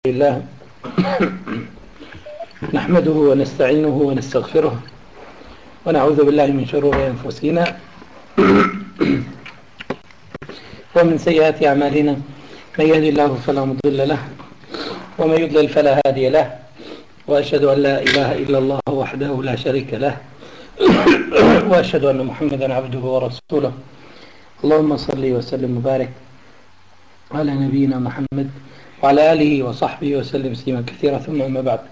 لله نحمده ونستعينه ونستغفره ونعوذ بالله من شرور أنفسنا ومن سيئات أعمالنا. من يهد الله فلا مضل له ومن يضلل فلا هادي له، وأشهد أن لا إله إلا الله وحده لا شريك له وأشهد أن محمدا عبده ورسوله. اللهم صل وسلم وبارك على نبينا محمد وعلى آله وصحبه وسلم تسليما كثيرا، ثم أما بعد.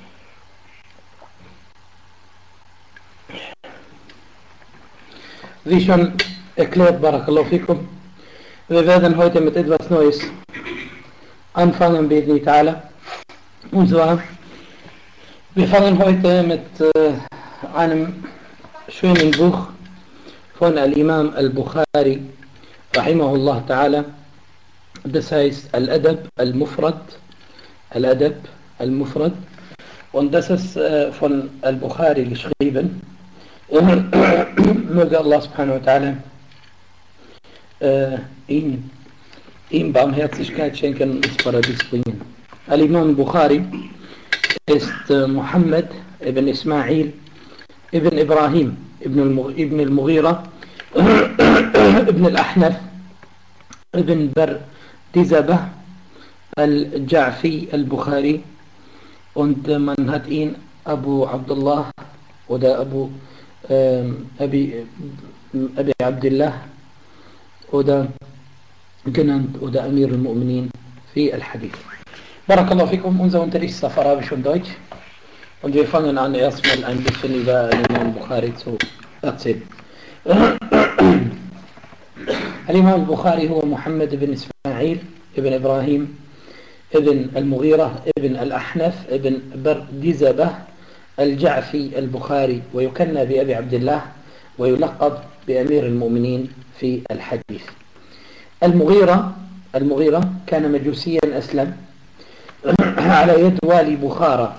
Vi kan erklärt barakallahu fikum. Wir werden heute mit etwas Neues anfangen, bi'idhni ta'ala. Und zwar, wir fangen heute mit einem schönen Buch von Al-Imam Al-Bukhari, rahimahullah ta'ala. Das heißt Al-Adab Al-Mufrad. Al-Adab Al-Mufrad. Und das ist von Al-Bukhari geschrieben. Möge Allah subhanahu wa ta'ala ihm Barmherzigkeit schenken und ins Paradies bringen. Al-Imam Bukhari ist Muhammad ibn Ismail ibn Ibrahim ibn al-Mughira ibn al-Ahnaf ibn Bardizabah al-Ja'fi al-Bukhari, und man hat ihn Abu Abdullah oder Abi Abdullah oder genannt oder Amir al-Mu'minin fi al-Hadith. Barakallahu fikum, unser Unterricht ist auf Arabisch und Deutsch, und wir fangen an erstmal ein bisschen über Imam Bukhari zu erzählen. Imam Bukhari هو محمد بن إسماعيل ابن إبراهيم ابن المغيرة ابن الأحنف ابن بردزبة الجعفي البخاري، ويكنى بأبي عبد الله، ويلقب بأمير المؤمنين في الحديث. المغيرة كان مجوسيا أسلم على يد والي بخارى،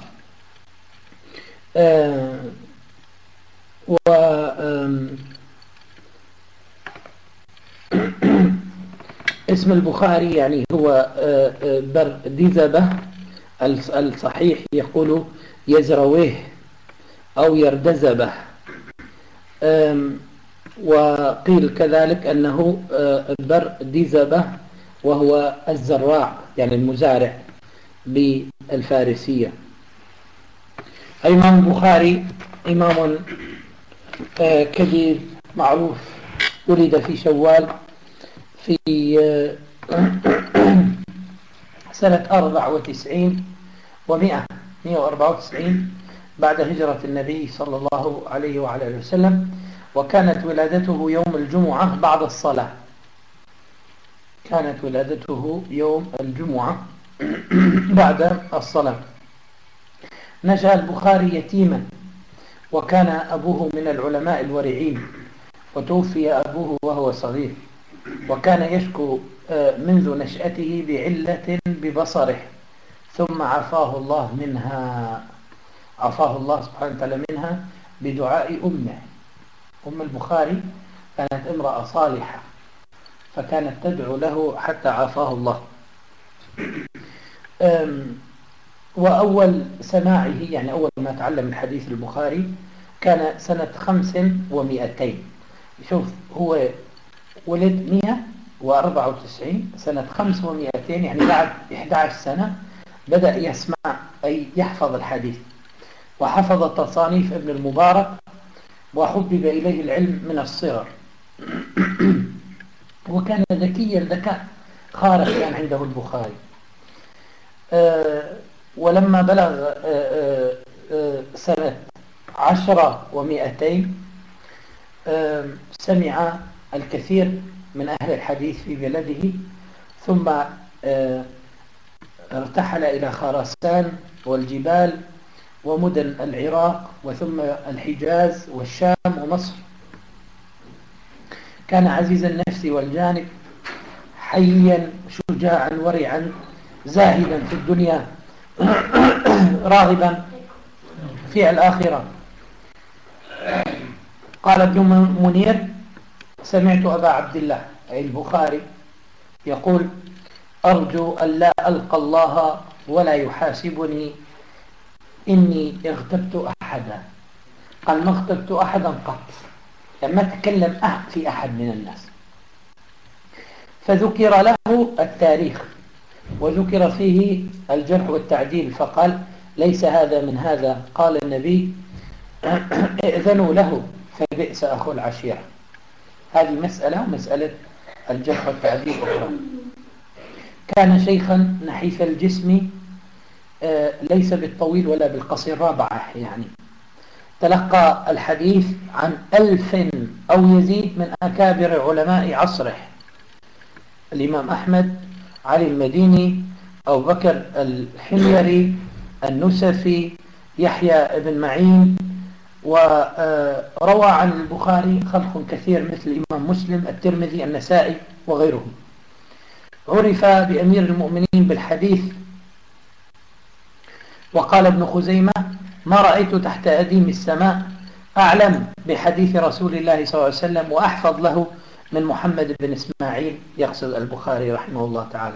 اسم البخاري يعني هو بردزبة، الصحيح يقول يزرويه أو يردزبه، وقيل كذلك أنه بردزبة وهو الزراع يعني المزارع بالفارسية. إمام البخاري إمام كبير معروف، ولد في شوال في سنة 94 و194 بعد هجرة النبي صلى الله عليه وعلى آله وسلم، وكانت ولادته يوم الجمعة بعد الصلاة. كانت ولادته يوم الجمعة بعد الصلاة. نشأ البخاري يتيما، وكان أبوه من العلماء الورعين، وتوفي أبوه وهو صغير، وكان يشكو منذ نشأته بعلة ببصره، ثم عافاه الله سبحانه وتعالى منها بدعاء أمه. أم البخاري كانت امرأة صالحة، فكانت تدعو له حتى عافاه الله. وأول سماعه يعني أول ما تعلم الحديث البخاري كان سنة 500. شوف، هو ولد 194 سنة 500، يعني بعد 11 سنة بدأ يسمع أي يحفظ الحديث، وحفظ تصانيف ابن المبارك، وحبب إليه العلم من الصغر. وكان ذكيا ذكاء خارق كان عنده البخاري. ولما بلغ سنة 10 و200 سمع الكثير من أهل الحديث في بلده، ثم ارتحل إلى خراسان والجبال ومدن العراق، وثم الحجاز والشام ومصر. كان عزيز النفس والجانب، حيا شجاعا ورعا، زاهدا في الدنيا راغبا في الآخرة. قال ابن منير: سمعت أبا عبد الله أي البخاري يقول: أرجو أن لا ألقى الله ولا يحاسبني إني اغتبت أحدا. قال ما اغتبت أحدا قط، لما تكلم في أحد من الناس. فذكر له التاريخ وذكر فيه الجرح والتعديل، فقال ليس هذا من هذا. قال النبي ائذنوا له فبئس أخو العشيرة. هذه مسألة، ومسألة الجرح والتعديل أخرى. كان شيخا نحيف الجسم، ليس بالطويل ولا بالقصير، رابعة يعني. تلقى الحديث عن 1000 أو يزيد من أكابر علماء عصره: الإمام أحمد، علي المديني، أبو بكر الحميري، النسفي، يحيى بن معين. وروى عن البخاري خلق كثير مثل الإمام مسلم، الترمذي، النسائي وغيرهم. عرف بأمير المؤمنين بالحديث. وقال ابن خزيمة: ما رأيت تحت أديم السماء أعلم بحديث رسول الله صلى الله عليه وسلم وأحفظ له من محمد بن إسماعيل، يقصد البخاري رحمه الله تعالى.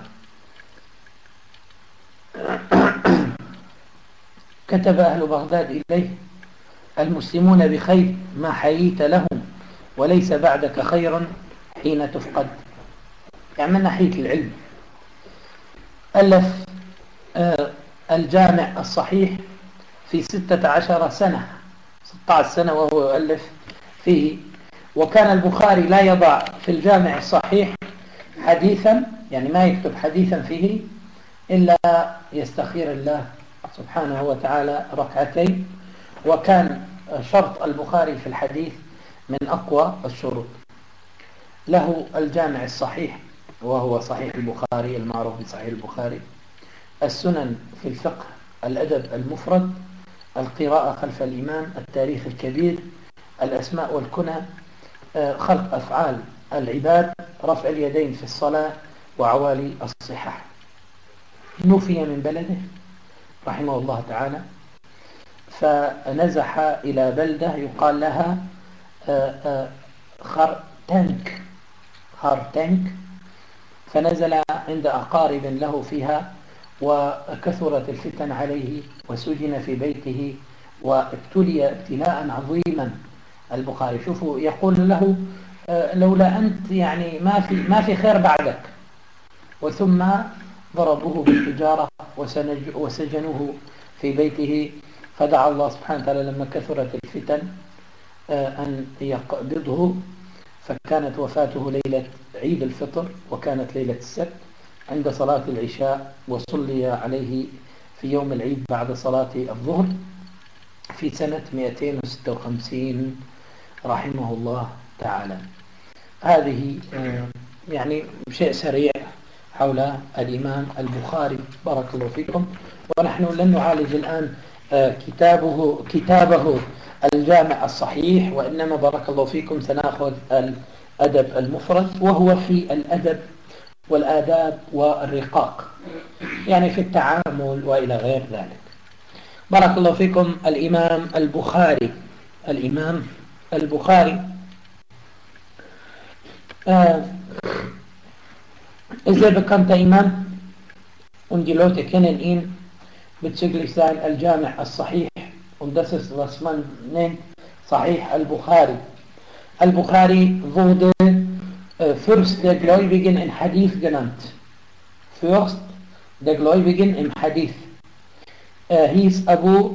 كتب أهل بغداد إليه: المسلمون بخير ما حييت لهم، وليس بعدك خير حين تفقد. يعني من ناحية العلم ألف الجامع الصحيح في 16 سنة، 16 سنة وهو يؤلف فيه. وكان البخاري لا يضع في الجامع الصحيح حديثا، يعني ما يكتب حديثا فيه إلا يستخير الله سبحانه وتعالى ركعتين. وكان شرط البخاري في الحديث من أقوى الشروط. له الجامع الصحيح وهو صحيح البخاري المعروف بصحيح البخاري، السنن في الفقه، الأدب المفرد، القراءة خلف الإمام، التاريخ الكبير، الأسماء والكنى، خلق أفعال العباد، رفع اليدين في الصلاة، وعوالي الصحاح. نفي من بلده رحمه الله تعالى، فنزح إلى بلدة يقال لها خارتنك، فنزل عند أقارب له فيها، وكثرت الفتن عليه وسجن في بيته وابتلي ابتلاء عظيما. البخاري شوفوا يقول له لولا أنت يعني ما في خير بعدك. وثم ضربوه بالحجارة وسجنوه في بيته. فدعا الله سبحانه وتعالى لما كثرت الفتن أن يقبضه، فكانت وفاته ليلة عيد الفطر، وكانت ليلة السبت عند صلاة العشاء، وصلي عليه في يوم العيد بعد صلاة الظهر في سنة 256 رحمه الله تعالى. هذه يعني شيء سريع حول الإمام البخاري، بارك الله فيكم. ونحن لن نعالج الآن كتابه الجامع الصحيح، وإنما بارك الله فيكم سنأخذ الأدب المفرد، وهو في الأدب والآداب والرقاق، يعني في التعامل وإلى غير ذلك. بارك الله فيكم. الإمام البخاري إذا bekannter إمام und die Leute kennen ihn bezüglich sein Al-Jami' al-Sahih, und das ist, was man nennt Sahih al-Bukhari. Al-Bukhari wurde Fürst der Gläubigen in Hadith genannt. Fürst der Gläubigen im Hadith. Hieß Abu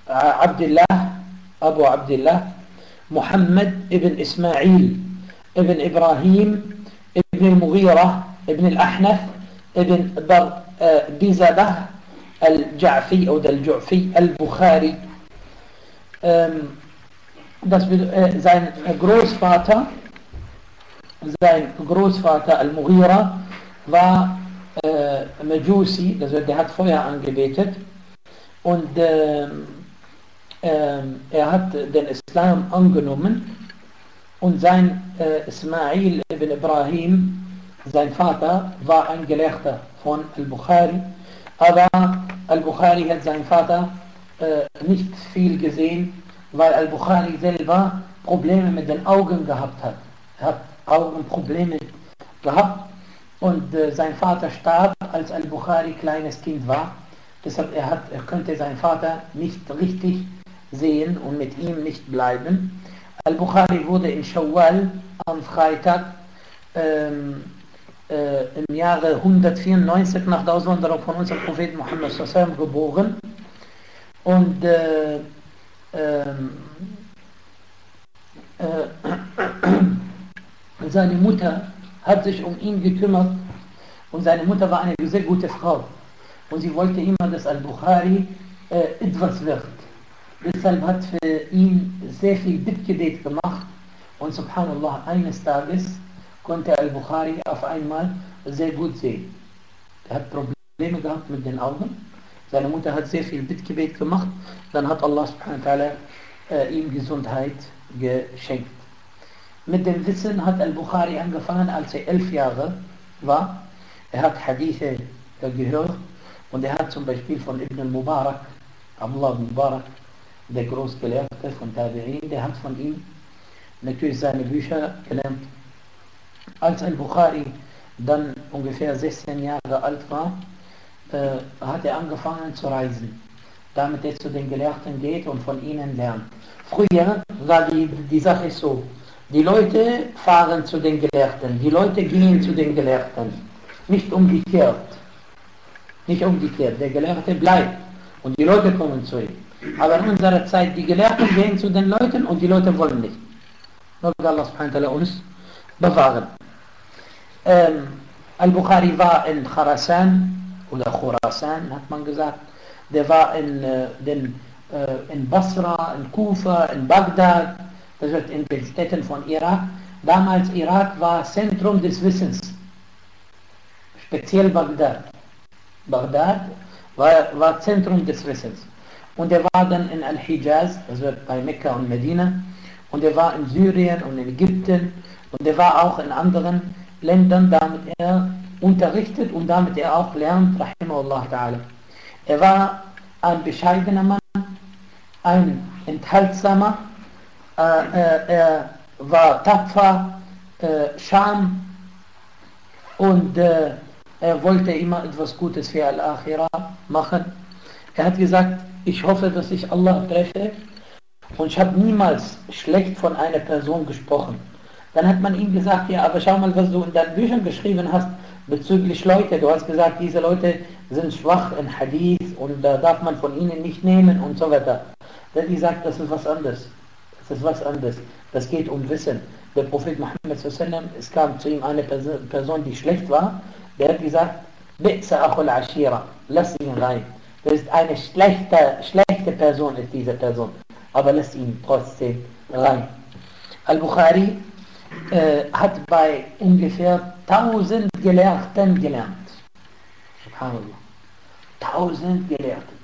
Abdullah Muhammad ibn Ismail ibn Ibrahim ibn al-Mughira ibn al-Ahnaf ibn Bardizabah al-Ja'fi oder al-Ju'fi al-Bukhari. Sein Großvater al-Mughira war Majusi, also der hat Feuer angebetet, und er hat den Islam angenommen, und sein Ismail ibn Ibrahim, sein Vater, war ein Gelehrter von al-Bukhari, aber al-Bukhari hat seinen Vater nicht viel gesehen, weil al-Bukhari selber Probleme mit den Augen gehabt hat. Er hat Augenprobleme gehabt, und sein Vater starb, als al-Bukhari kleines Kind war. Deshalb er könnte seinen Vater nicht richtig sehen und mit ihm nicht bleiben. Al-Bukhari wurde in Shawwal am Freitag im Jahre 194 nach der Auswanderung von unserem Propheten Muhammad sallallahu geboren und seine Mutter hat sich um ihn gekümmert und seine Mutter war eine sehr gute Frau und sie wollte immer, dass Al-Bukhari etwas wird. Deshalb hat für ihn sehr viel Bittgebet gemacht und subhanallah, eines Tages konnte Al-Bukhari auf einmal sehr gut sehen. Er hat Probleme gehabt mit den Augen. Seine Mutter hat sehr viel Bittgebet gemacht. Dann hat Allah subhanahu wa ta'ala ihm Gesundheit geschenkt. Mit dem Wissen hat Al-Bukhari angefangen, als er 11 Jahre war. Er hat Hadithe gehört und er hat zum Beispiel von Ibn al-Mubarak, Abdullah ibn Mubarak, der Großgelehrte von Tabi'in, der hat von ihm natürlich seine Bücher gelernt. Als Al-Bukhari dann ungefähr 16 Jahre alt war, hat er angefangen zu reisen, damit er zu den Gelehrten geht und von ihnen lernt. Früher war die Sache so, die Leute fahren zu den Gelehrten, die Leute gehen zu den Gelehrten, nicht umgekehrt. Nicht umgekehrt, der Gelehrte bleibt und die Leute kommen zu ihm. Aber in unserer Zeit, die Gelehrten gehen zu den Leuten und die Leute wollen nicht. Möge Allah subhanahu wa ta'ala uns bewahren. Al-Bukhari war in Khurasan oder Khurasan, hat man gesagt. Der war in Basra, in Kufa, in Bagdad, das wird in den Städten von Irak. Damals Irak war Zentrum des Wissens, speziell Bagdad. Bagdad war Zentrum des Wissens. Und er war dann in Al-Hijaz, das wird bei Mekka und Medina. Und er war in Syrien und in Ägypten. Und er war auch in anderen Ländern, damit er unterrichtet und damit er auch lernt, rahimahullah ta'ala. Er war ein bescheidener Mann, ein enthaltsamer, er war tapfer, Scham und er wollte immer etwas Gutes für Al-Akhirah machen. Er hat gesagt, ich hoffe, dass ich Allah treffe und ich habe niemals schlecht von einer Person gesprochen. Dann hat man ihm gesagt, ja, aber schau mal, was du in deinen Büchern geschrieben hast bezüglich Leute. Du hast gesagt, diese Leute sind schwach in Hadith und da darf man von ihnen nicht nehmen und so weiter. Dann hat gesagt, das ist was anderes. Das ist was anderes. Das geht um Wissen. Der Prophet Muhammad sallallahu alaihi wasallam, es kam zu ihm eine Person, die schlecht war, der hat gesagt, Bi'sa akhul ashira, lass ihn rein. Das ist eine schlechte Person, ist diese Person. Aber lass ihn trotzdem rein. Al-Bukhari hat bei ungefähr 1000 Gelehrten gelernt. Subhanallah. 1000 Gelehrten.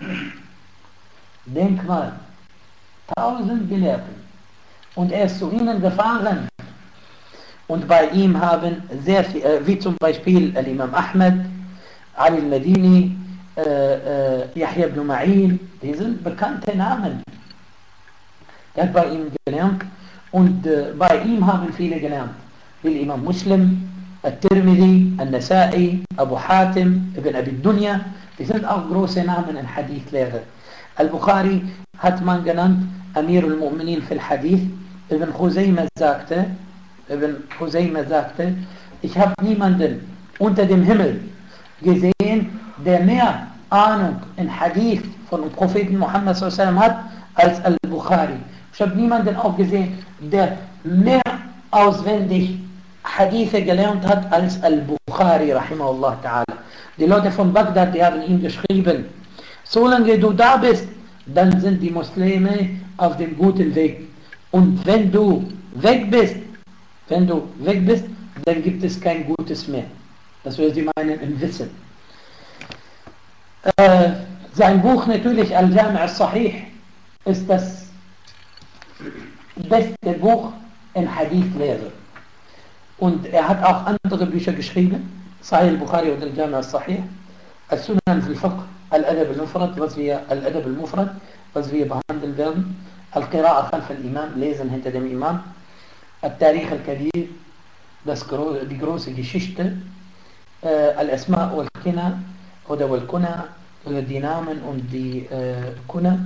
Denk mal. 1000 Gelehrten. Und er ist zu ihnen gefahren. Und bei ihm haben sehr viel, wie zum Beispiel Imam Ahmed, Ali al-Madini, Yahya ibn Ma'in, die sind bekannte Namen. Er hat bei ihm gelernt. Und bei ihm haben viele gelernt. Wie Imam Muslim, Al-Tirmidhi, Al-Nasa'i, Abu Hatim, Ibn Abi Dunya. Die sind auch große Namen in Hadith-Lehre. Al-Bukhari hat man genannt Amir al-Mu'minin fil Hadith. Ibn Khuzayma sagte, ich habe niemanden unter dem Himmel gesehen, der mehr Ahnung in Hadith von dem Propheten Muhammad sallallahu alaihi wasallam hat als Al-Bukhari. Ich habe niemanden auch gesehen, der mehr auswendig Hadithe gelernt hat als Al-Bukhari, rahimahullah ta'ala. Die Leute von Bagdad, die haben ihm geschrieben, solange du da bist, dann sind die Muslime auf dem guten Weg. Und wenn du weg bist, dann gibt es kein Gutes mehr. Das würde sie meinen im Wissen. Sein Buch natürlich, Al-Jami' al-Sahih, ist das beste Buch in Hadith-Lehre. Und er hat auch andere Bücher geschrieben, Sahih al-Bukhari und Al-Jami' al-Sahih, Al-Sunan fil-Fiqh, Al-Adab al-Mufrad, was wir behandeln werden, Al-Qira'a khalf al-Imam, lesen hinter dem Imam, Al-Tarikh al-Kabir, die große Geschichte, Al-Asma' wal-Kina oder wal-Kuna, oder die Namen und die Kuna,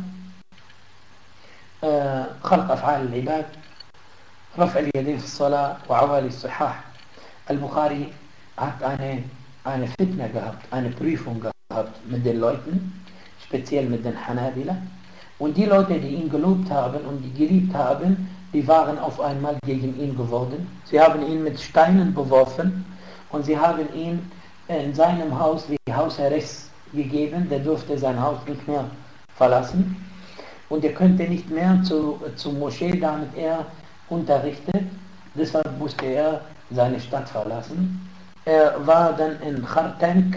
خلق أفعال العباد, رفع اليدين في الصلاة وعوالي الصحاح. Al-Bukhari hat eine Fitna gehabt, eine Prüfung gehabt mit den Leuten, speziell mit den Hanabila. Und die Leute, die ihn gelobt haben und die geliebt haben, die waren auf einmal gegen ihn geworden. Sie haben ihn mit Steinen beworfen und sie haben ihn in seinem Haus wie Hausarrest gegeben. Der durfte sein Haus nicht mehr verlassen. Und er könnte nicht mehr zur Moschee, damit er unterrichtet. Deshalb musste er seine Stadt verlassen. Er war dann in Khartank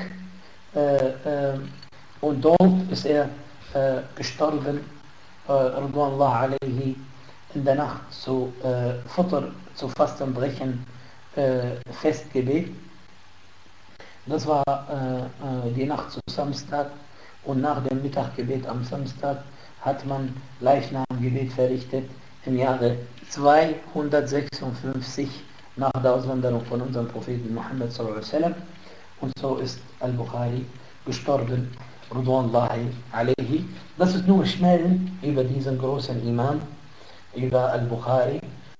und dort ist er gestorben, Ridwanullah alaihi, in der Nacht zu Fitr, zu Fastenbrechen, Festgebet. Das war die Nacht zu Samstag und nach dem Mittaggebet am Samstag hat man Leichnamgebet verrichtet im Jahre 256 nach der Auswanderung von unserem Propheten Muhammad sallallahu alaihi wasallam. Und so ist Al-Bukhari gestorben, Ridwanullahi alaihi. Das ist nur schnell über diesen großen Imam, über Al-Bukhari.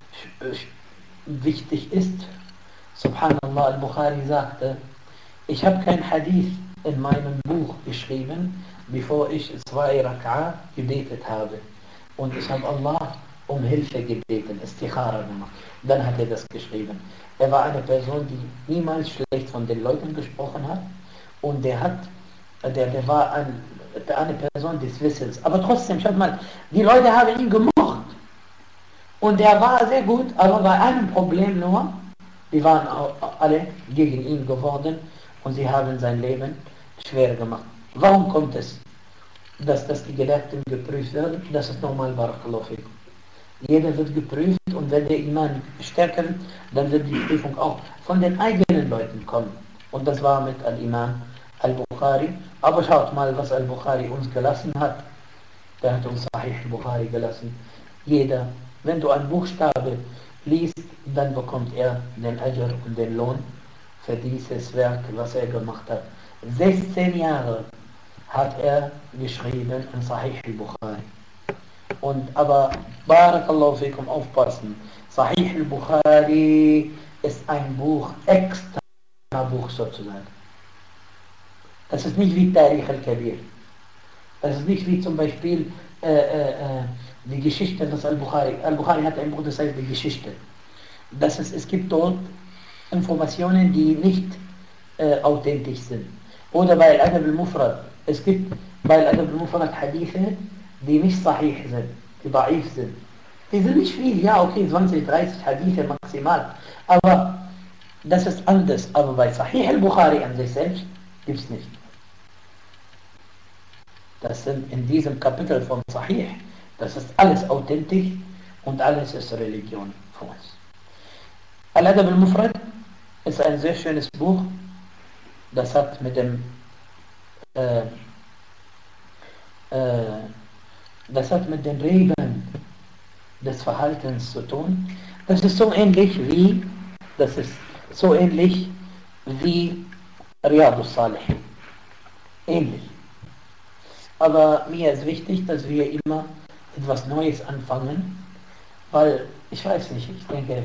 Wichtig ist, Subhanallah, Al-Bukhari sagte, ich habe kein Hadith in meinem Buch geschrieben, bevor ich 2 Rak'a gebetet habe. Und ich habe Allah um Hilfe gebeten, Istikhara gemacht. Dann hat er das geschrieben. Er war eine Person, die niemals schlecht von den Leuten gesprochen hat. Und der war eine Person des Wissens. Aber trotzdem, schaut mal, die Leute haben ihn gemocht. Und er war sehr gut, aber bei einem Problem nur, die waren alle gegen ihn geworden und sie haben sein Leben schwer gemacht. Warum kommt es, dass die Gelehrten geprüft werden? Das ist normal, Barakallahu fikum. Jeder wird geprüft und wenn der Iman stärker wird, dann wird die Prüfung auch von den eigenen Leuten kommen. Und das war mit Al-Imam Al-Bukhari. Aber schaut mal, was Al-Bukhari uns gelassen hat. Der hat uns Sahih Al-Bukhari gelassen. Jeder, wenn du ein Buchstabe liest, dann bekommt er den Ajr und den Lohn für dieses Werk, was er gemacht hat. 16 Jahre hat er geschrieben in Sahih al-Bukhari. Aber Barakallahu fikum, aufpassen. Sahih al-Bukhari ist ein Buch, extra Buch sozusagen. Das ist nicht wie Tarikh al-Kabir. Das ist nicht wie zum Beispiel die Geschichte des Al-Bukhari. Al-Bukhari hat ein Buch, das heißt die Geschichte. Es gibt dort Informationen, die nicht authentisch sind. Oder bei Al-Adab al-Mufrad. Es gibt bei Al-Adab al-Mufrad Hadithe, die nicht sahih sind, die da'if sind. Die sind nicht viel, ja okay, 20, 30 Hadithe maximal. Aber das ist anders. Aber bei Sahih al-Bukhari an sich selbst gibt es nicht. Das sind in diesem Kapitel von Sahih, das ist alles authentisch und alles ist Religion für uns. Al-Adab al-Mufrad ist ein sehr schönes Buch, das hat mit dem Regeln des Verhaltens zu tun. Das ist so ähnlich wie Riyadus Salihin. Ähnlich. Aber mir ist wichtig, dass wir immer etwas Neues anfangen, weil, ich weiß nicht, ich denke,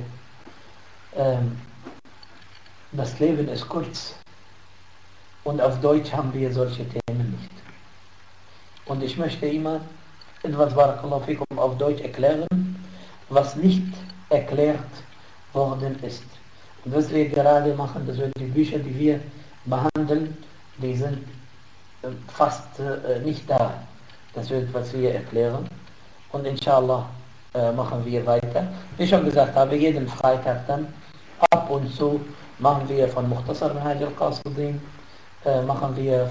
das Leben ist kurz und auf Deutsch haben wir solche Themen nicht. Und ich möchte immer etwas, Barakallahu fikum, auf Deutsch erklären, was nicht erklärt worden ist. Und was wir gerade machen, das sind die Bücher, die wir behandeln, die sind fast nicht da. Das wird, was wir erklären. Und inshallah machen wir weiter. Wie ich schon gesagt habe, jeden Freitag dann, ab und zu, machen wir von Mukhtasar Minhaj al-Qasidin, machen wir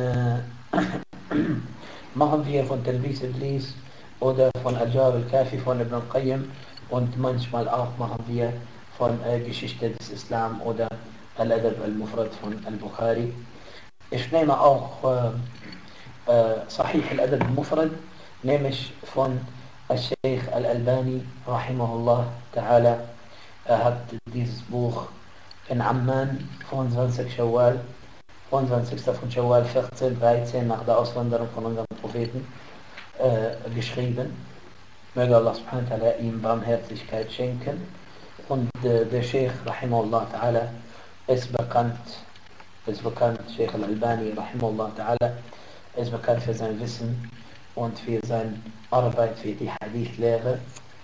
von Talbis Iblis oder von Al-Jawab al-Kafi von Ibn al-Qayyim und manchmal auch machen wir von Geschichte des Islam oder Al-Adab al-Mufrad von Al-Bukhari. Ich nehme auch Sahih al-Adab al-Mufrad, nehme ich von Al-Sheikh Al-Albani rahimahullah ta'ala. Er hat dieses Buch in Amman, 25 Shawwal, unseren 6. von Shawwal 1413 nach der Auswanderung von unserem Propheten geschrieben. Möge Allah subhanahu wa ta'ala ihm Barmherzigkeit schenken. Und der Sheikh rahimahullah ta'ala ist bekannt, Sheikh al-Albani rahimahullah ta'ala ist bekannt für sein Wissen und für seine Arbeit für die Hadith-Lehre.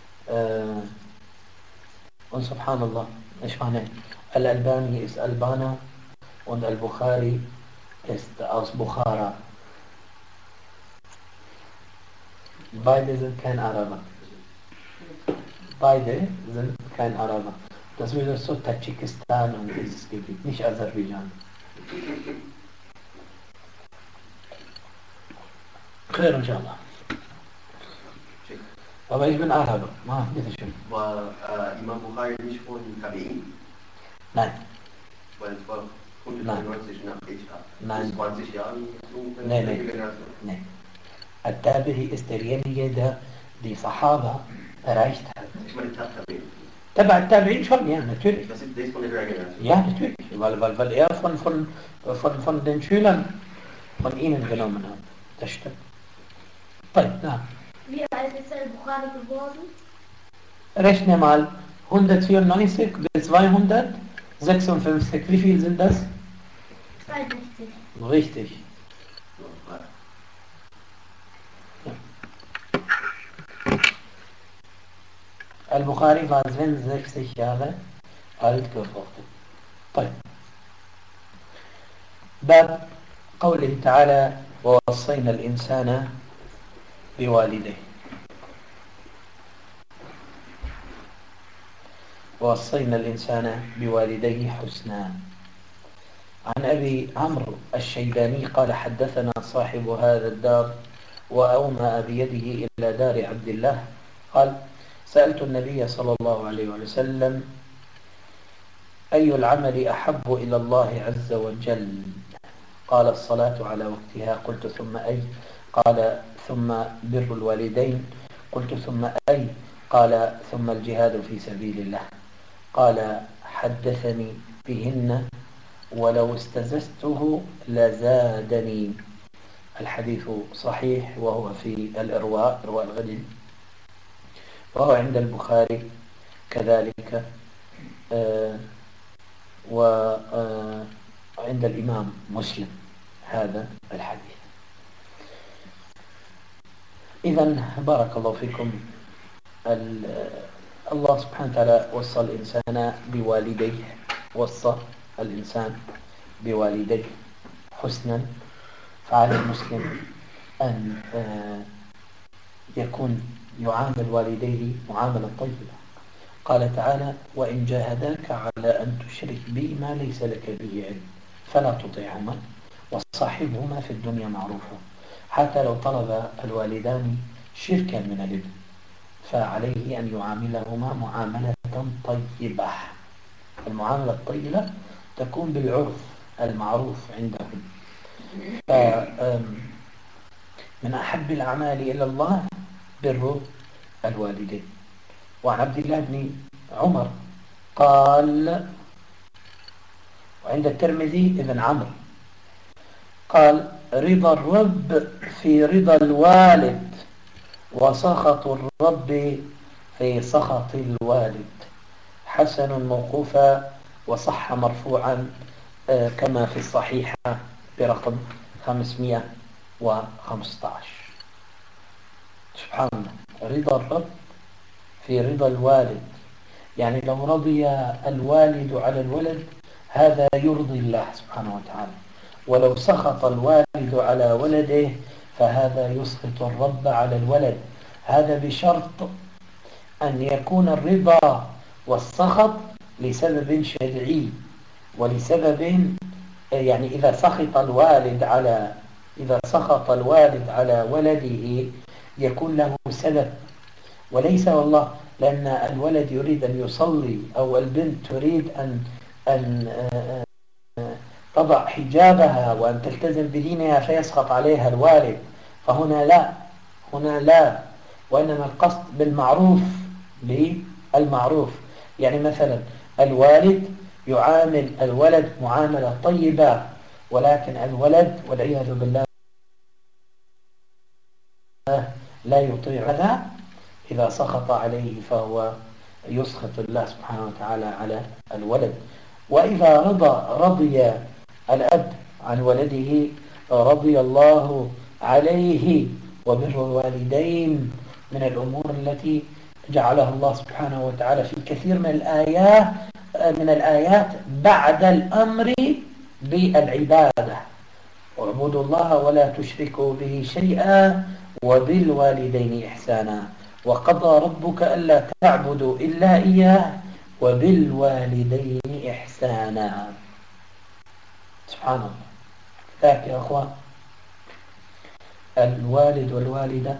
Und subhanallah, ich meine, Al-Albani ist Albaner und Al-Bukhari ist aus Bukhara. Beide sind kein Araber. Das wäre so Tadschikistan und dieses Gebiet, nicht Aserbaidschan. Klar, inshallah. Aber ich bin Araber. Bitteschön. War Imam Bukhari nicht von Tabi'in? Nein. Weil es war 199 nach Hijra. Nein. 20 Jahren. Nein. Al-Tabi'i ist derjenige, der die Sahaba erreicht hat. Ich meine Tabi'in. Tabi'in schon, ja, natürlich. Das ist von der Generation. Ja, natürlich. Weil er von den Schülern von ihnen genommen hat. Das stimmt. Ja. Wie alt ist Al-Bukhari geworden? Rechne mal 194 bis 256. Wie viel sind das? 62. Richtig. Al-Bukhari war 66 Jahre alt geworden. طيب. باب قوله تعالى ووصينا الإنسان بوالديه ووصينا الإنسان بوالديه حسنا. عن أبي عمرو الشيباني قال حدثنا صاحب هذا الدار وأومأ بيده إلى دار عبد الله قال سألت النبي صلى الله عليه وسلم أي العمل أحب إلى الله عز وجل؟ قال الصلاة على وقتها. قلت ثم أي؟ قال ثم بر الوالدين. قلت ثم أي؟ قال ثم الجهاد في سبيل الله. قال حدثني بهن ولو استزدته لزادني. الحديث صحيح وهو في الإرواء الغليل وهو عند البخاري كذلك وعند الإمام مسلم هذا الحديث. إذن بارك الله فيكم. الله سبحانه وتعالى وصى الإنسان بوالديه، وصى الإنسان بوالديه حسنا، فعلى المسلم أن يكون يعامل والديه معاملة طيبة. قال تعالى وإن جاهداك على أن تشرك بي ما ليس لك به علم فلا تطيعهما وصاحبهما في الدنيا معروفا. حتى لو طلب الوالدان شركا من الابن فعليه أن يعاملهما معاملة طيبة. المعاملة الطيبة تكون بالعرف المعروف عندهم. من أحب الأعمال إلى الله بر الوالدين. وعن عبد الله بن عمر قال وعند الترمذي ابن عمرو قال رضا الرب في رضا الوالد وسخط الرب في سخط الوالد. حسن موقوفا وصح مرفوعا كما في الصحيحة برقم 515. سبحان الله. رضا الرب في رضا الوالد، يعني لو رضي الوالد على الولد هذا يرضي الله سبحانه وتعالى، ولو سخط الوالد على ولده فهذا يسخط الرب على الولد. هذا بشرط أن يكون الرضا والسخط لسبب شرعي ولسبب يعني إذا سخط الوالد على ولده يكون له سبب، وليس والله لأن الولد يريد أن يصلي أو البنت تريد أن تضع حجابها وأن تلتزم بدينها فيسخط عليها الوالد. فهنا لا، وإنما القصد بالمعروف. يعني مثلا الوالد يعامل الولد معاملة طيبة ولكن الولد والعياذ بالله لا يطيع هذا. إذا سخط عليه فهو يسخط الله سبحانه وتعالى على الولد. وإذا رضي الأب عن ولده رضي الله عليه. وبر الوالدين من الأمور التي جعلها الله سبحانه وتعالى في كثير من الآيات بعد الأمر بالعبادة. واعبدوا الله ولا تشركوا به شيئا وبالوالدين إحسانا وقضى ربك ألا تعبدوا إلا إياه وبالوالدين إحسانا. سبحان الله. ذاك يا أخوان الوالد والوالدة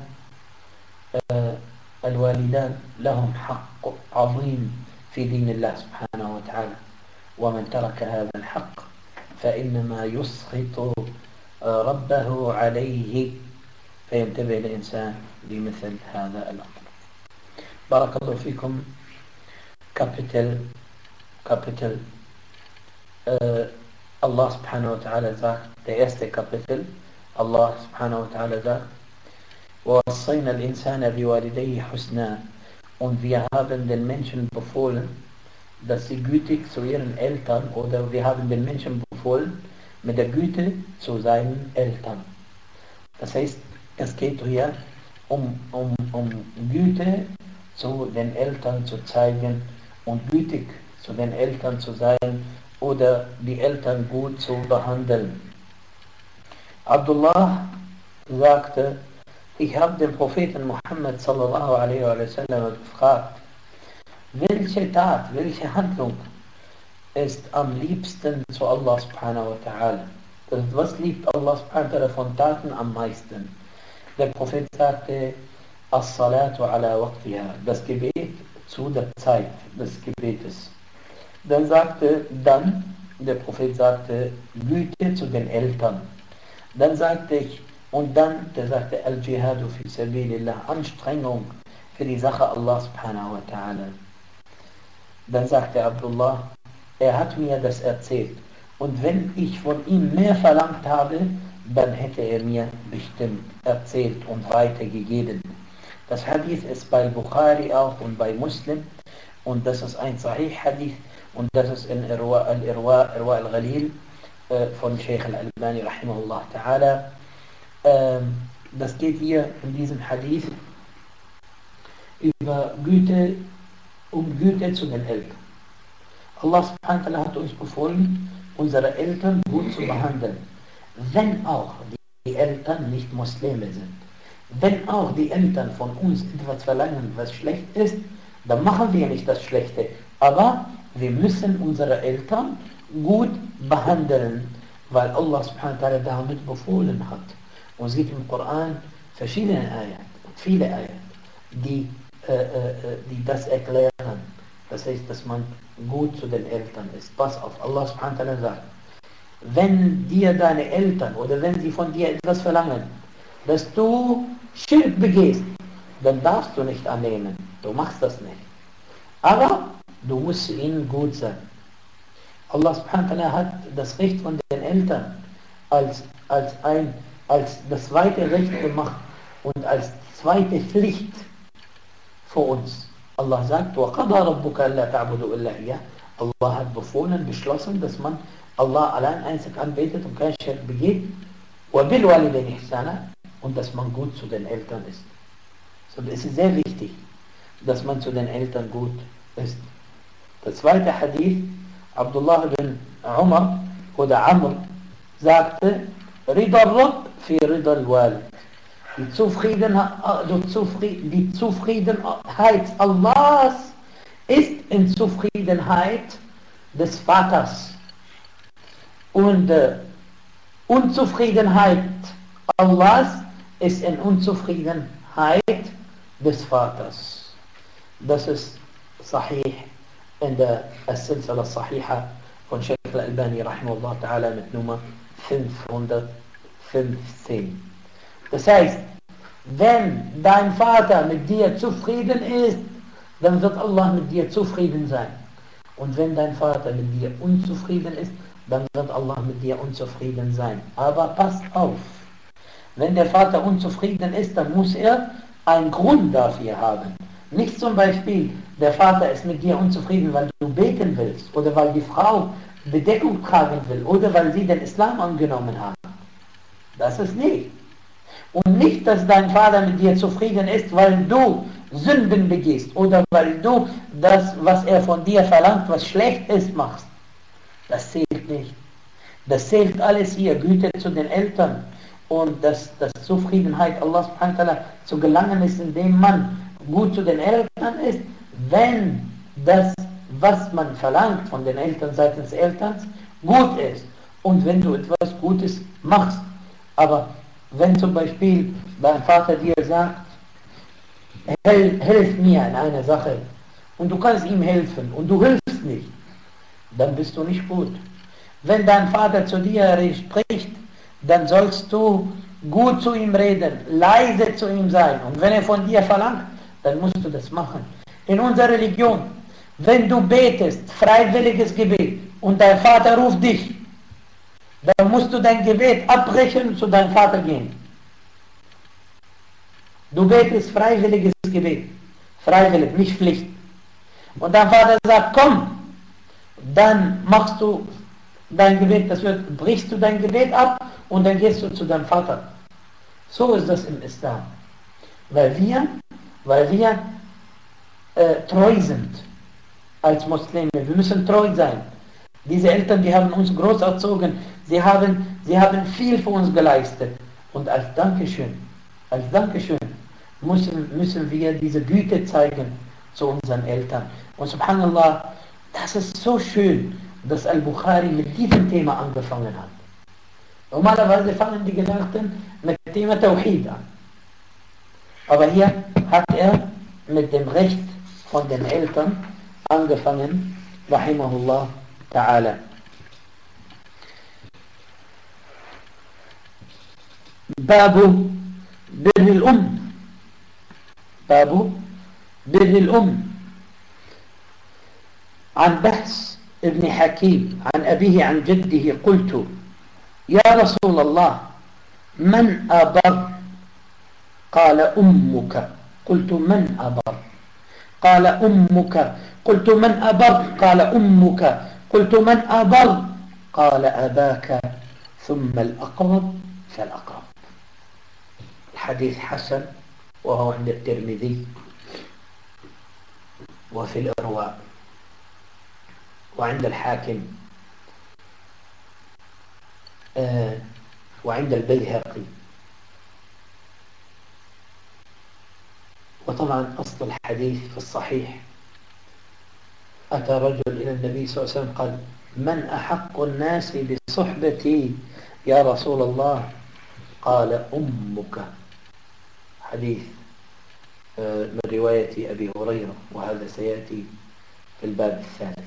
الوالدان لهم حق عظيم في دين الله سبحانه وتعالى، ومن ترك هذا الحق فإنما يسخط ربه عليه. فينتبه الإنسان لمثل هذا الأمر. بارك الله فيكم. Kapitel Allah subhanahu wa ta'ala sagt, der erste Kapitel, Allah subhanahu wa ta'ala sagt, وَوَصَّيْنَا الْإِنسَانَ بِوَالِدَيْهِ حُسْنًا. Und wir haben den Menschen befohlen, dass sie gütig zu ihren Eltern, oder wir haben den Menschen befohlen, mit der Güte zu seinen Eltern. Das heißt, es geht hier um Güte zu den Eltern zu zeigen und gütig zu den Eltern zu sein oder die Eltern gut zu behandeln. Abdullah sagte, ich habe den Propheten Muhammad sallallahu alaihi wa sallam gefragt, welche Tat, welche Handlung ist am liebsten zu Allah subhanahu wa ta'ala? Was liebt Allah subhanahu wa ta'ala von Taten am meisten? Der Prophet sagte, As-salatu ala waqtiha, das Gebet zu der Zeit des Gebetes. Der Prophet sagte, Güte zu den Eltern. Dann sagte ich, der sagte, Al-Jihadu fi sabilillah, Anstrengung für die Sache Allah subhanahu wa ta'ala. Dann sagte Abdullah, er hat mir das erzählt. Und wenn ich von ihm mehr verlangt habe, dann hätte er mir bestimmt erzählt und weitergegeben. Das Hadith ist bei Bukhari auch und bei Muslim. Und das ist ein Sahih Hadith. Und das ist in Irwa al-Ghalil von Sheikh al-Albani rahimahullah ta'ala. Das geht hier in diesem Hadith über Güte, Güte zu den Eltern. Allah subhanahu wa ta'ala hat uns befohlen, unsere Eltern gut zu behandeln. Wenn auch die Eltern nicht Muslime sind, wenn auch die Eltern von uns etwas verlangen, was schlecht ist, dann machen wir nicht das Schlechte. Aber wir müssen unsere Eltern gut behandeln, weil Allah subhanahu wa ta'ala damit befohlen hat. Und es gibt im Koran verschiedene Ayat, viele Ayat, die das erklären. Das heißt, dass man gut zu den Eltern ist. Pass auf, Allah subhanahu wa ta'ala sagt, wenn dir deine Eltern oder wenn sie von dir etwas verlangen, dass du Schirk begehst, dann darfst du nicht annehmen. Du machst das nicht. Aber du musst zu ihnen gut sein. Allah subhanahu wa ta'ala hat das Recht von den Eltern als das zweite Recht gemacht und als zweite Pflicht für uns. Allah sagt, وَقَضَى رَبُّكَ أَلَّا تَعْبُدُوا إِلَّا إِيَّاهُ. Allah hat befohlen, beschlossen, dass man Allah allein einzig anbetet und kein Schirk begeht. وَبِالْوَالِدَيْنِ إِحْسَانًا. Und dass man gut zu den Eltern ist. So, es ist sehr wichtig, dass man zu den Eltern gut ist. Der zweite Hadith, Abdullah bin Umar oder Amr sagte, Rida Rabb fi Rida al-Walid. Die Zufriedenheit Allahs ist in Zufriedenheit des Vaters. Und Unzufriedenheit Allahs ist in Unzufriedenheit des Vaters. Das ist Sahih in der As-Silsila Sahiha von Sheikh al-Albani rahimahullah ta'ala mit Nummer 515. Das heißt, wenn dein Vater mit dir zufrieden ist, dann wird Allah mit dir zufrieden sein. Und wenn dein Vater mit dir unzufrieden ist, dann wird Allah mit dir unzufrieden sein. Aber pass auf, wenn der Vater unzufrieden ist, dann muss er einen Grund dafür haben. Nicht zum Beispiel, der Vater ist mit dir unzufrieden, weil du beten willst oder weil die Frau Bedeckung tragen will oder weil sie den Islam angenommen haben. Das ist nicht. Und nicht, dass dein Vater mit dir zufrieden ist, weil du Sünden begehst oder weil du das, was er von dir verlangt, was schlecht ist, machst. Das zählt nicht. Das zählt alles hier, Güte zu den Eltern und dass Zufriedenheit Allah subhanahu wa ta'ala zu gelangen ist, indem man gut zu den Eltern ist, wenn das, was man verlangt von den Eltern seitens Elterns, gut ist und wenn du etwas Gutes machst. Aber wenn zum Beispiel dein Vater dir sagt, hilf mir in einer Sache und du kannst ihm helfen und du hilfst nicht, dann bist du nicht gut. Wenn dein Vater zu dir spricht, dann sollst du gut zu ihm reden, leise zu ihm sein. Und wenn er von dir verlangt, dann musst du das machen. In unserer Religion, wenn du betest, freiwilliges Gebet, und dein Vater ruft dich, dann musst du dein Gebet abbrechen und zu deinem Vater gehen. Du betest freiwilliges Gebet. Freiwillig, nicht Pflicht. Und dein Vater sagt, komm, dann machst du dein Gebet, brichst du dein Gebet ab und dann gehst du zu deinem Vater. So ist das im Islam. Weil wir treu sind als Muslime. Wir müssen treu sein. Diese Eltern, die haben uns groß erzogen. Sie haben viel für uns geleistet. Und als Dankeschön müssen wir diese Güte zeigen zu unseren Eltern. Und subhanallah, das ist so schön, dass Al-Bukhari mit diesem Thema angefangen hat. Normalerweise fangen die Gelehrten mit dem Thema Tawhid an. Aber hier hat er mit dem Recht von den Eltern angefangen, rahimahullah ta'ala. Babu birril Babu birril عن بحث ابن حكيم عن أبيه عن جده قلت يا رسول الله من أبر قال أمك قلت من أبر قال أمك قلت من أبر قال أمك قلت من أبر قال أباك ثم الأقرب فالأقرب. الحديث حسن وهو عند الترمذي وفي الإرواء وعند الحاكم وعند البيهقي. وطبعا أصل الحديث في الصحيح أتى رجل إلى النبي صلى الله عليه وسلم قال من أحق الناس بصحبتي يا رسول الله قال أمك. حديث من رواية أبي هريرة وهذا سيأتي في الباب الثالث.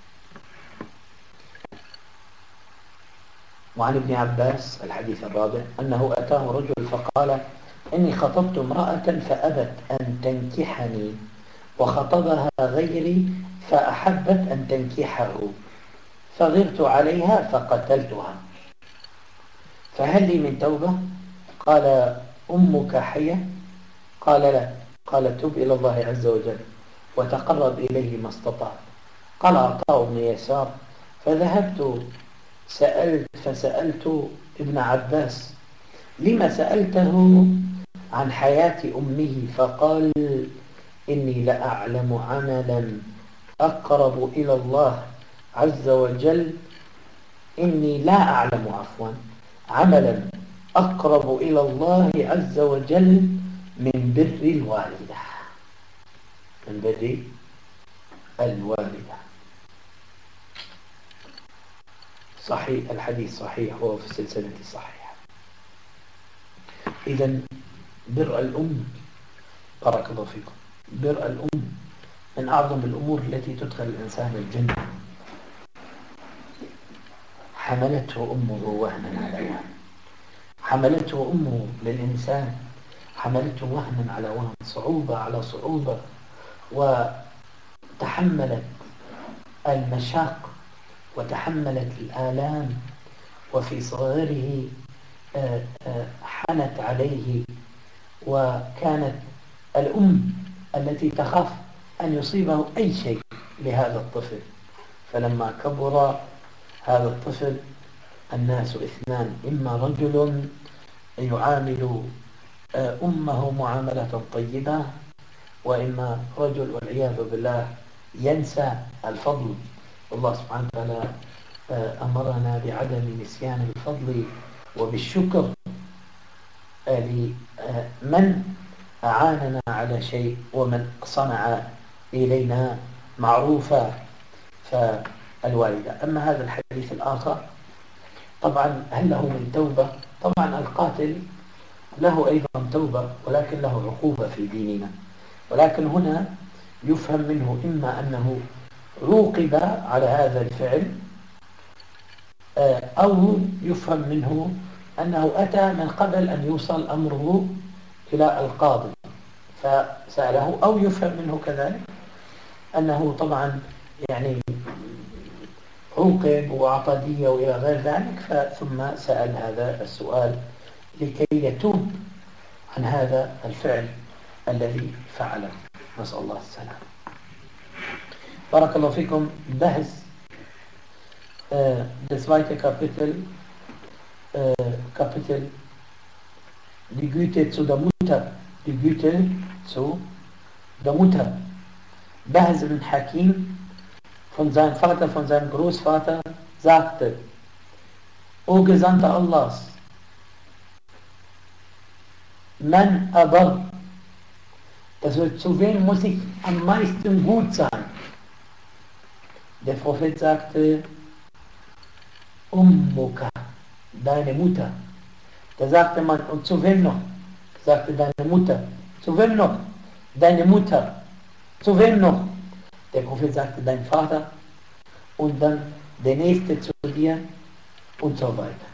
وعن ابن عباس الحديث الرابع أنه أتاه رجل فقال إني خطبت امرأة فأبت أن تنكحني وخطبها غيري فأحبت أن تنكحه فغرت عليها فقتلتها فهل لي من توبة؟ قال أمك حية؟ قال لا. قال تب إلى الله عز وجل وتقرب إليه ما استطعت. قال عطاء بن يسار فذهبت فسألت ابن عباس لما سألته عن حياة أمه فقال إني لأعلم عملا أقرب إلى الله عز وجل إني لا أعلم عملا أقرب إلى الله عز وجل من بر الوالدة. من بر الوالدة. صحيح الحديث صحيح وهو في السلسلة الصحيحة. إذن بر الأم بارك الله فيكم بر الأم من أعظم الأمور التي تدخل الإنسان الجنة. حملته أمه وهنا على وهن. حملته أمه للإنسان حملته وهنا على وهن صعوبة على صعوبة وتحملت المشاق وتحملت الآلام، وفي صغره حنت عليه، وكانت الأم التي تخاف أن يصيبه أي شيء لهذا الطفل. فلما كبر هذا الطفل الناس اثنان: إما رجل يعامل أمه معاملة طيبة، وإما رجل والعياذ بالله ينسى الفضل. الله سبحانه وتعالى أمرنا بعدم نسيان الفضل وبالشكر لمن أعاننا على شيء ومن صنع إلينا معروفا. فالوالدة. أما هذا الحديث الآخر طبعا هل له من توبة؟ طبعا القاتل له أيضا توبة، ولكن له عقوبة في ديننا. ولكن هنا يفهم منه إما أنه عوقب على هذا الفعل، أو يفهم منه أنه أتى من قبل أن يوصل أمره إلى القاضي فسأله، أو يفهم منه كذلك أنه طبعا يعني عوقب وأعطى دية وإلى غير ذلك، ثم سأل هذا السؤال لكي يتوب عن هذا الفعل الذي فعله. نسأل الله السلام. بارك الله فيكم. بحث das zweite Kapitel die Güte zu der Mutter, die Güte zu der Mutter. Bahz ibn Hakim von seinem Vater, von seinem Großvater sagte: O Gesandter Allahs, man aber, also zu wem muss ich am meisten gut sein? Der Prophet sagte: Ummuka, deine Mutter. Da sagte man: und zu wem noch? Sagte: deine Mutter. Zu wem noch? Deine Mutter. Zu wem noch? Der Prophet sagte: dein Vater. Und dann der Nächste zu dir und so weiter.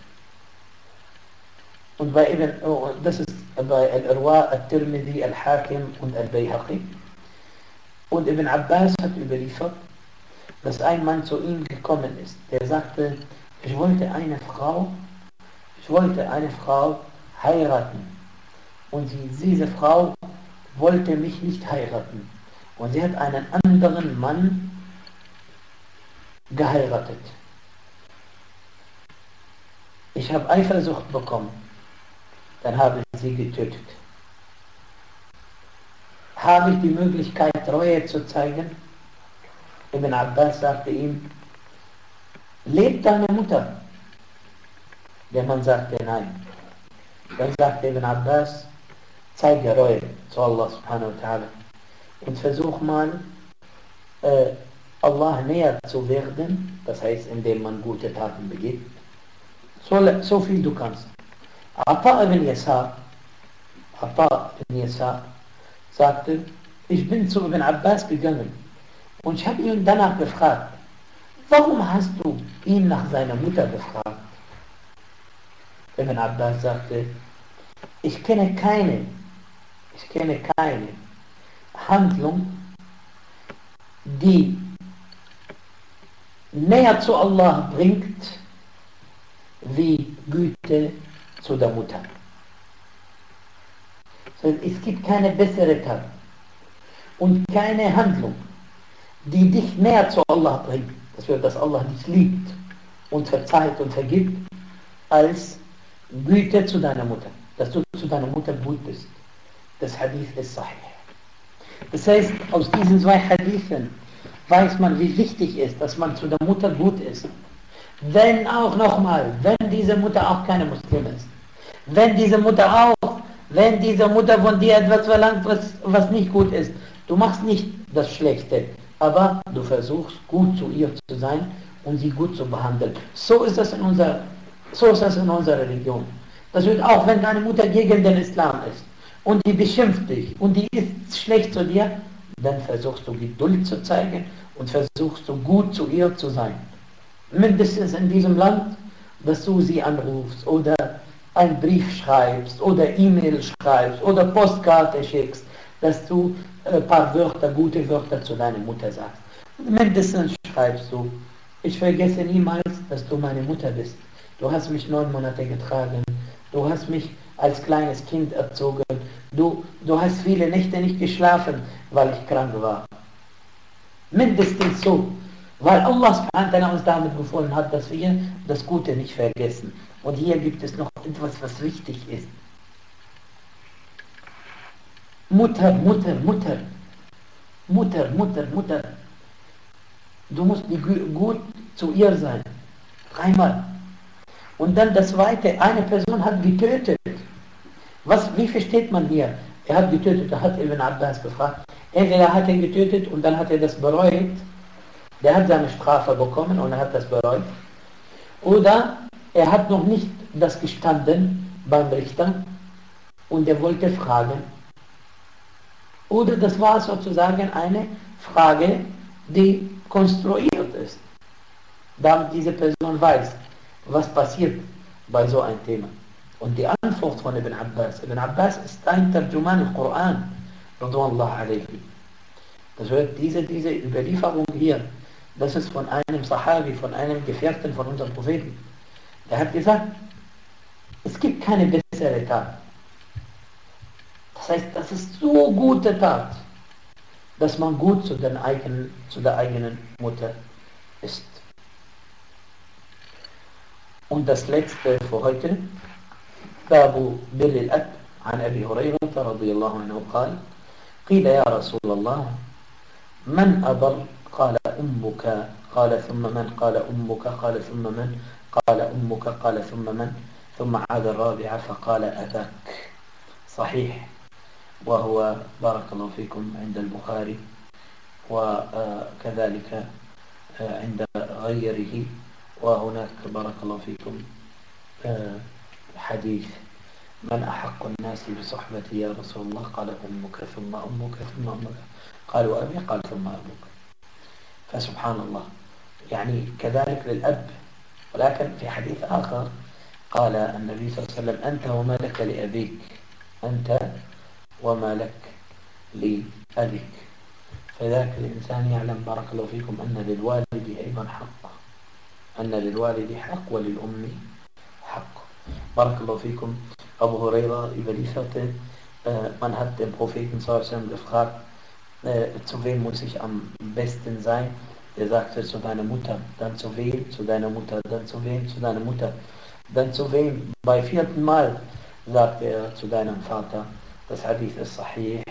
Und das ist bei Al-Irwa, Al-Tirmidhi, Al-Hakim und Al-Bayhaqi. Und Ibn Abbas hat überliefert, dass ein Mann zu ihm gekommen ist, der sagte: ich wollte eine Frau heiraten, und diese Frau wollte mich nicht heiraten, und sie hat einen anderen Mann geheiratet. Ich habe Eifersucht bekommen, dann habe ich sie getötet. Habe ich die Möglichkeit, Reue zu zeigen? Ibn Abbas sagte ihm: lebt deine Mutter? Der Mann sagte: nein. Dann sagte Ibn Abbas: zeige Reue zu Allah subhanahu wa ta'ala und versuch mal Allah näher zu werden, das heißt, indem man gute Taten begeht, so viel du kannst. Ata ibn Yasar sagte: ich bin zu Ibn Abbas gegangen und ich habe ihn danach gefragt: warum hast du ihn nach seiner Mutter gefragt? Ibn Abbas sagte: ich kenne keine Handlung, die näher zu Allah bringt, wie Güte zu der Mutter. Es gibt keine bessere Tat und keine Handlung, die dich näher zu Allah bringt, dass Allah dich liebt und verzeiht und vergibt, als Güte zu deiner Mutter, dass du zu deiner Mutter gut bist. Das Hadith ist sahih. Das heißt, aus diesen zwei Hadithen weiß man, wie wichtig ist, dass man zu der Mutter gut ist. Wenn diese Mutter auch keine Muslim ist. Wenn diese Mutter von dir etwas verlangt, was nicht gut ist. Du machst nicht das Schlechte, aber du versuchst, gut zu ihr zu sein und sie gut zu behandeln. So ist das in unserer Religion. Das wird auch, wenn deine Mutter gegen den Islam ist und die beschimpft dich und die ist schlecht zu dir, dann versuchst du Geduld zu zeigen und versuchst du gut zu ihr zu sein. Mindestens in diesem Land, dass du sie anrufst oder einen Brief schreibst oder E-Mail schreibst oder Postkarte schickst, dass du ein paar gute Wörter zu deiner Mutter sagst. Mindestens schreibst du Ich vergesse niemals, dass du meine Mutter bist. Du hast mich 9 Monate getragen. Du hast mich als kleines Kind erzogen. Du hast viele Nächte nicht geschlafen, weil ich krank war. Mindestens so. Weil Allah subhanahu wa ta'ala uns damit befohlen hat, dass wir das Gute nicht vergessen. Und hier gibt es noch etwas, was wichtig ist. Mutter, Mutter, Mutter. Mutter, Mutter, Mutter. Du musst gut zu ihr sein. 3-mal. Und dann das Zweite, eine Person hat getötet. Wie versteht man hier? Er hat getötet, da hat Ibn Abbas gefragt. Entweder hat er getötet und dann hat er das bereut. Der hat seine Strafe bekommen und er hat das bereut. Oder er hat noch nicht das gestanden beim Richter und er wollte fragen. Oder das war sozusagen eine Frage, die konstruiert ist, damit diese Person weiß, was passiert bei so einem Thema. Und die Antwort von Ibn Abbas ist ein Tarjuman al-Quran, radwanallahu alayhi. Das heißt, diese Überlieferung hier, das ist von einem Sahabi, von einem Gefährten von unserem Propheten. Der hat gesagt, es gibt keine bessere Tat. Das heißt, das ist so gute Tat, dass man gut zu der eigenen Mutter ist. Und das letzte für heute, Babu Birr al-Ab an Abi Hurairah radiyallahu anhu قال قيل يا رسول الله من أبر قال أمك قال ثم من قال أمك قال ثم من قال أمك قال ثم من ثم عاد الرابعة فقال أباك صحيح وهو بارك الله فيكم عند البخاري وكذلك عند غيره وهناك بارك الله فيكم حديث من أحق الناس بصحبتي يا رسول الله قال أمك ثم أمك ثم أمك قال وأبي قال ثم أبوك فسبحان الله يعني كذلك للأب ولكن في حديث آخر قال النبي صلى الله عليه وسلم أنت وما لك لأبيك أنت وما لك لأبيك فذاك الإنسان يعلم بارك الله فيكم أن للوالد أيضا حق أن للوالد حق وللأم حق بارك الله فيكم Abu Huraira überlieferte, man hat den Propheten sallallahu gefragt, zu wem muss ich am besten sein? Er sagte zu deiner Mutter, dann zu wem? Zu deiner Mutter, dann zu wem? Zu deiner Mutter, dann zu wem? Bei 4. Mal sagte er zu deinem Vater. Das Hadith ist Sahih,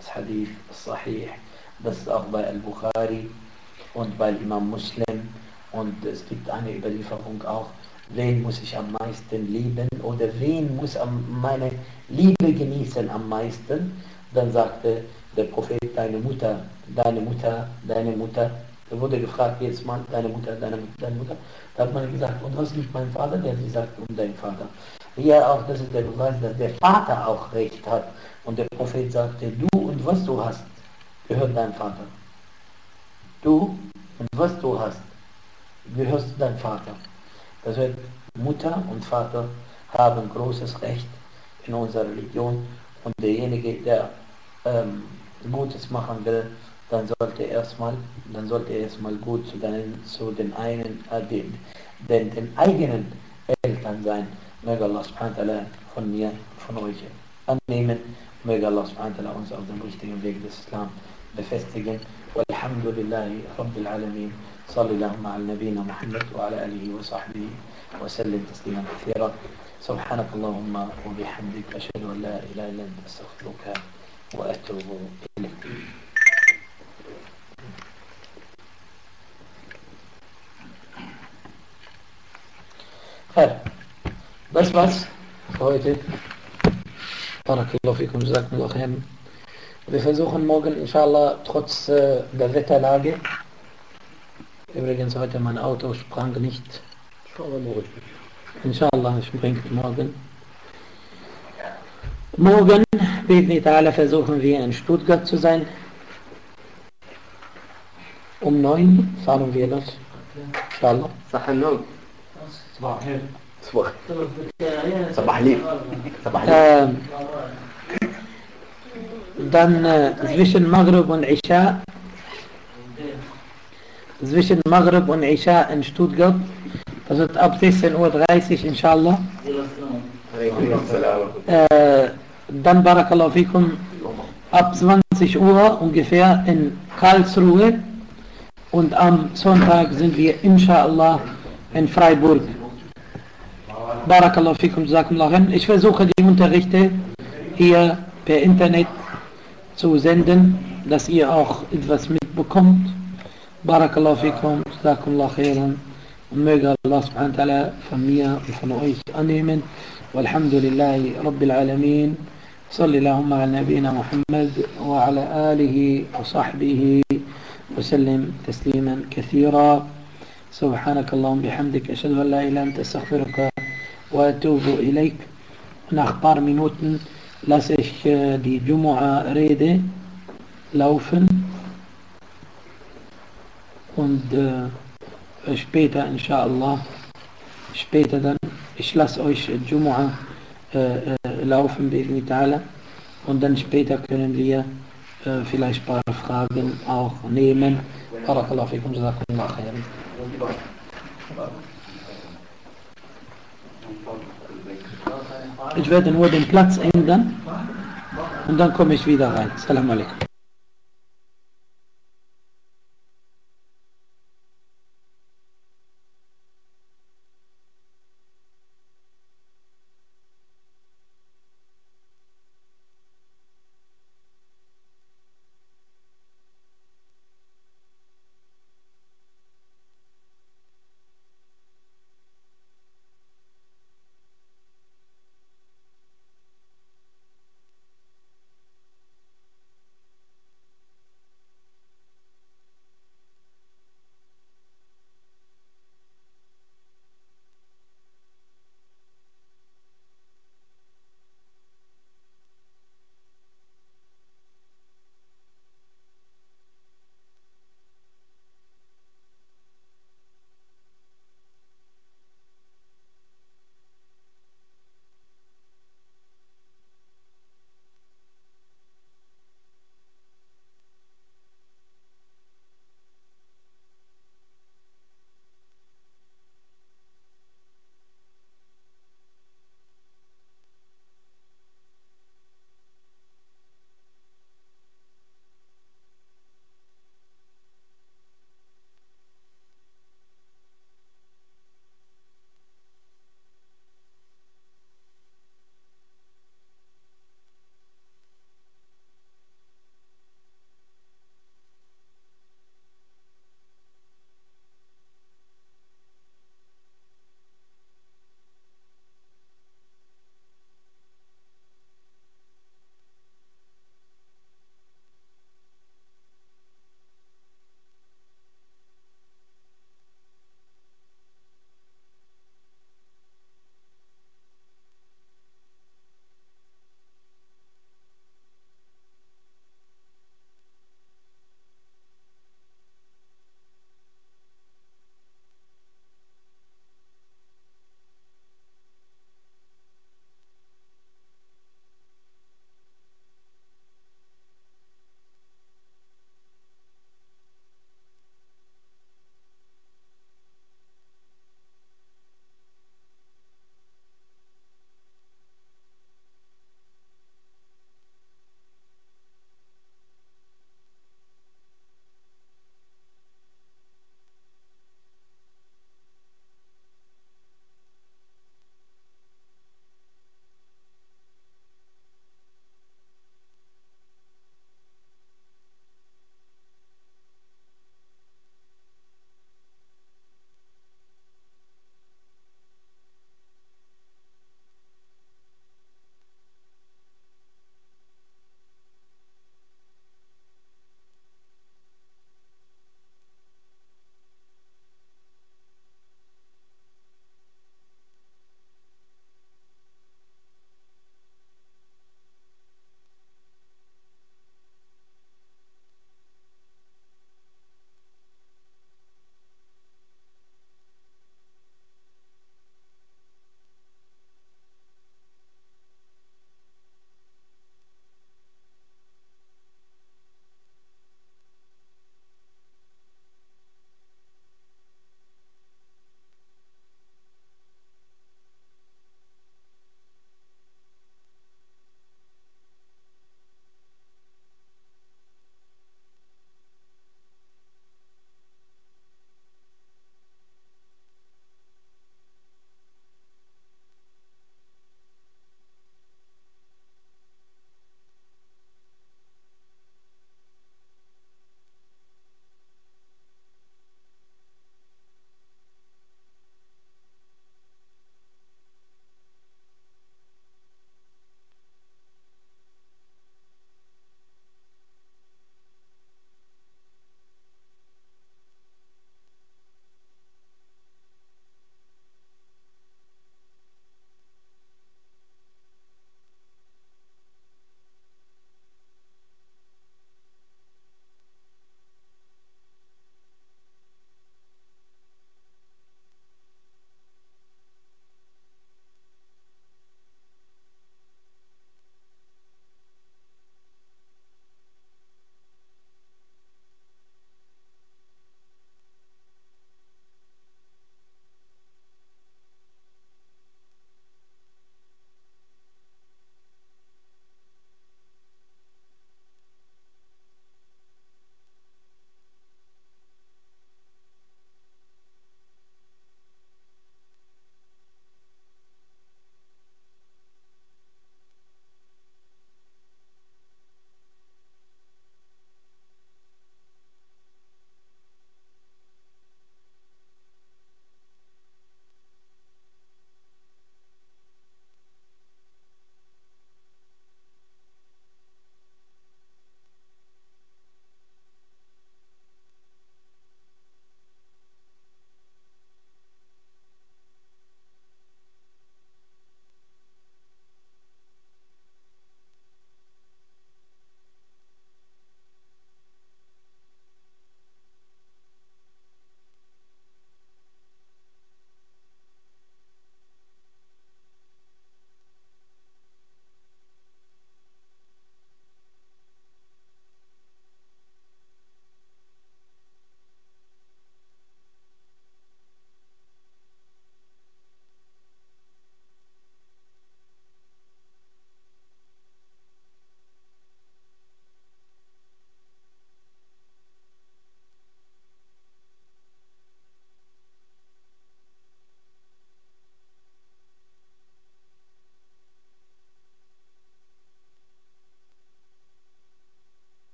das ist auch bei Al-Bukhari und bei Imam Muslim und es gibt eine Überlieferung auch, wen muss ich am meisten lieben oder wen muss meine Liebe genießen am meisten, dann sagte der Prophet, deine Mutter, deine Mutter, deine Mutter. Er wurde gefragt jedes Mal, deine Mutter, deine Mutter, deine Mutter. Da hat man gesagt, und was liebt mein Vater? Der hat gesagt, dein Vater. Hier auch, das ist der Beweis, dass der Vater auch Recht hat. Und der Prophet sagte, du und was du hast, gehört deinem Vater. Du und was du hast, gehörst deinem Vater. Das heißt, Mutter und Vater haben großes Recht in unserer Religion und derjenige, der Gutes machen will, dann sollte er erstmal gut zu den eigenen Eltern sein. Möge Allah subhanahu wa ta'ala von mir, von euch annehmen. Möge Allah subhanahu wa ta'ala uns auf dem richtigen Weg des Islam befestigen. Walhamdulillahi Rabbil Alamin. صلى اللهم على نبينا محمد وعلى آله وصحبه وسلم تسليما كثيرا سبحانك اللهم وبحمدك أشهد أن لا إله إلا أنت أستغفرك وأتوب إليك. Das war's für heute. Barakallahu fikum, jazakumullahu khairan. Wir versuchen morgen inshallah trotz der Wetterlage. Übrigens heute mein Auto sprang nicht. Inshallah, ich bringe morgen. Morgen, bi'idhni ta'ala, versuchen wir in Stuttgart zu sein. Um 9 fahren wir los. Inshallah. صح النوم صباح الخير. صباح صباح ليل صباح ليل Dann zwischen Maghrib und Isha zwischen Maghrib und Isha in Stuttgart. Das wird ab 16:30 Uhr, inshallah. Dann Barakallahu fikum ab 20 Uhr ungefähr in Karlsruhe. Und am Sonntag sind wir inshallah in Freiburg. Barakallahu fikum, jazakumullah khair. Ich versuche die Unterrichte hier per Internet zu senden, dass ihr auch etwas mitbekommt. Barakallahu fikum, jazakumullah khairan. Und möge Allah subhanahu wa ta'ala von mir und von euch annehmen. Walhamdulillahi Rabbil Alamin. صلى اللهم على نبينا محمد وعلى آله وصحبه وسلم تسليما كثيرا. سبحانك اللهم بحمدك أشهد أن لا إله إلا أنت أستغفرك وأتوب إليك. Nach ein paar Minuten lasse ich die Jumu'ah-Rede laufen und später inshallah, später dann, ich lasse euch Jumu'ah laufen und dann später können wir vielleicht ein paar Fragen auch nehmen. Barakallahu fikum, jazakumullah khairan. Ich werde nur den Platz ändern und dann komme ich wieder rein. Assalamu alaikum.